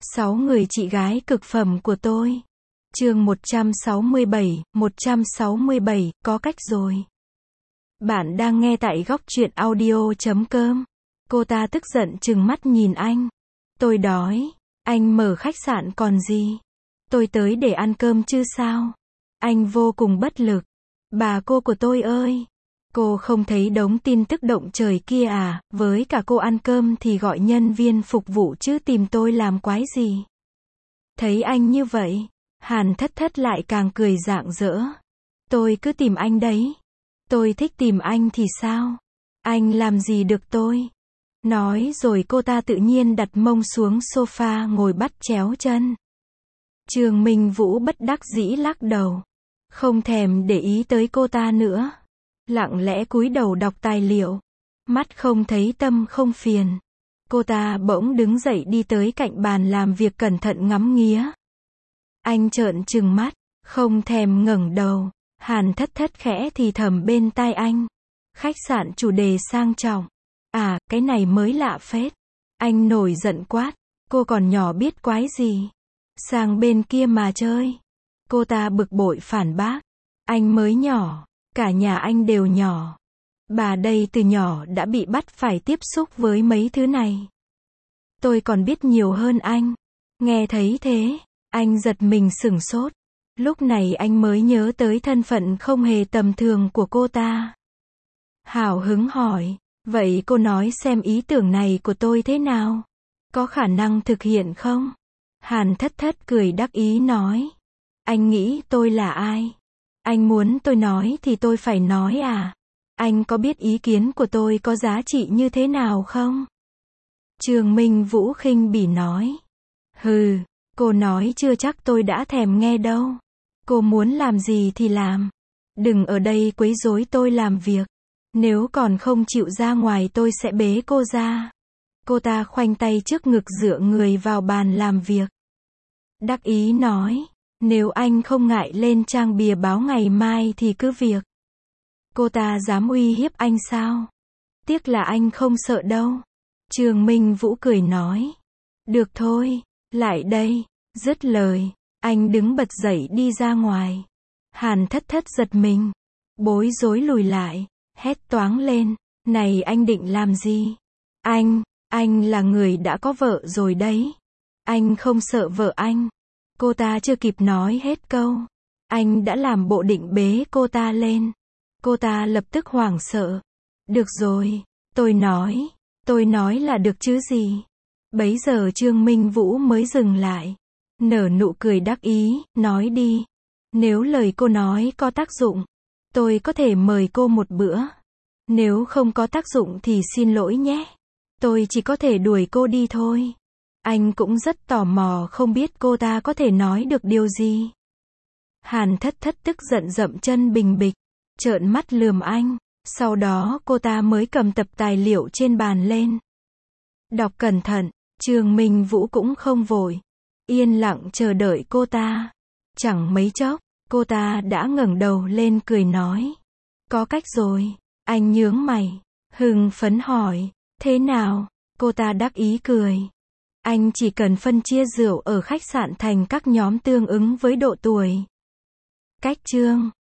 6 người chị gái cực phẩm của tôi. Chương 167, có cách rồi. Bạn đang nghe tại góc truyện audio.com. Cô ta tức giận trừng mắt nhìn anh. Tôi đói. Anh mở khách sạn còn gì? Tôi tới để ăn cơm chứ sao? Anh vô cùng bất lực. Bà cô của tôi ơi! Cô không thấy đống tin tức động trời kia à? Với cả cô ăn cơm thì gọi nhân viên phục vụ chứ tìm tôi làm quái gì? Thấy anh như vậy, Hàn Thất Thất lại càng cười rạng rỡ. Tôi cứ tìm anh đấy. Tôi thích tìm anh thì sao? Anh làm gì được tôi? Nói rồi cô ta tự nhiên đặt mông xuống sofa ngồi bắt chéo chân. Trương Minh Vũ bất đắc dĩ lắc đầu. Không thèm để ý tới cô ta nữa. Lặng lẽ cúi đầu đọc tài liệu. Mắt không thấy tâm không phiền. Cô ta bỗng đứng dậy đi tới cạnh bàn làm việc cẩn thận ngắm nghía. Anh trợn trừng mắt, không thèm ngẩng đầu. Hàn Thất Thất khẽ thì thầm bên tai anh. Khách sạn chủ đề sang trọng. À, cái này mới lạ phết. Anh nổi giận quát. Cô còn nhỏ biết quái gì. Sang bên kia mà chơi. Cô ta bực bội phản bác. Anh mới nhỏ. Cả nhà anh đều nhỏ. Bà đây từ nhỏ đã bị bắt phải tiếp xúc với mấy thứ này. Tôi còn biết nhiều hơn anh. Nghe thấy thế, anh giật mình sửng sốt. Lúc này anh mới nhớ tới thân phận không hề tầm thường của cô ta. Hào hứng hỏi, vậy cô nói xem ý tưởng này của tôi thế nào? Có khả năng thực hiện không? Hàn Thất Thất cười đắc ý nói. Anh nghĩ tôi là ai? Anh muốn tôi nói thì tôi phải nói à? Anh có biết ý kiến của tôi có giá trị như thế nào không? Trương Minh Vũ khinh bỉ nói. Hừ, cô nói chưa chắc tôi đã thèm nghe đâu. Cô muốn làm gì thì làm. Đừng ở đây quấy rối tôi làm việc. Nếu còn không chịu ra ngoài tôi sẽ bế cô ra. Cô ta khoanh tay trước ngực dựa người vào bàn làm việc. Đắc ý nói. Nếu anh không ngại lên trang bìa báo ngày mai thì cứ việc. Cô ta dám uy hiếp anh sao? Tiếc là anh không sợ đâu. Trương Minh Vũ cười nói. Được thôi, lại đây. Dứt lời, anh đứng bật dậy đi ra ngoài. Hàn Thất Thất giật mình. Bối rối lùi lại, hét toáng lên. Này anh định làm gì? Anh là người đã có vợ rồi đấy. Anh không sợ vợ anh. Cô ta chưa kịp nói hết câu. Anh đã làm bộ định bế cô ta lên. Cô ta lập tức hoảng sợ. Được rồi, tôi nói là được chứ gì. Bấy giờ Trương Minh Vũ mới dừng lại. Nở nụ cười đắc ý, nói đi. Nếu lời cô nói có tác dụng, tôi có thể mời cô một bữa. Nếu không có tác dụng thì xin lỗi nhé. Tôi chỉ có thể đuổi cô đi thôi. Anh cũng rất tò mò không biết cô ta có thể nói được điều gì. Hàn Thất Thất tức giận dậm chân bình bịch, trợn mắt lườm anh. Sau đó cô ta mới cầm tập tài liệu trên bàn lên. Đọc cẩn thận, Trương Minh Vũ cũng không vội. Yên lặng chờ đợi cô ta. Chẳng mấy chốc, cô ta đã ngẩng đầu lên cười nói. Có cách rồi. Anh nhướng mày, hưng phấn hỏi. Thế nào? Cô ta đắc ý cười. Anh chỉ cần phân chia rượu ở khách sạn thành các nhóm tương ứng với độ tuổi. Cách chương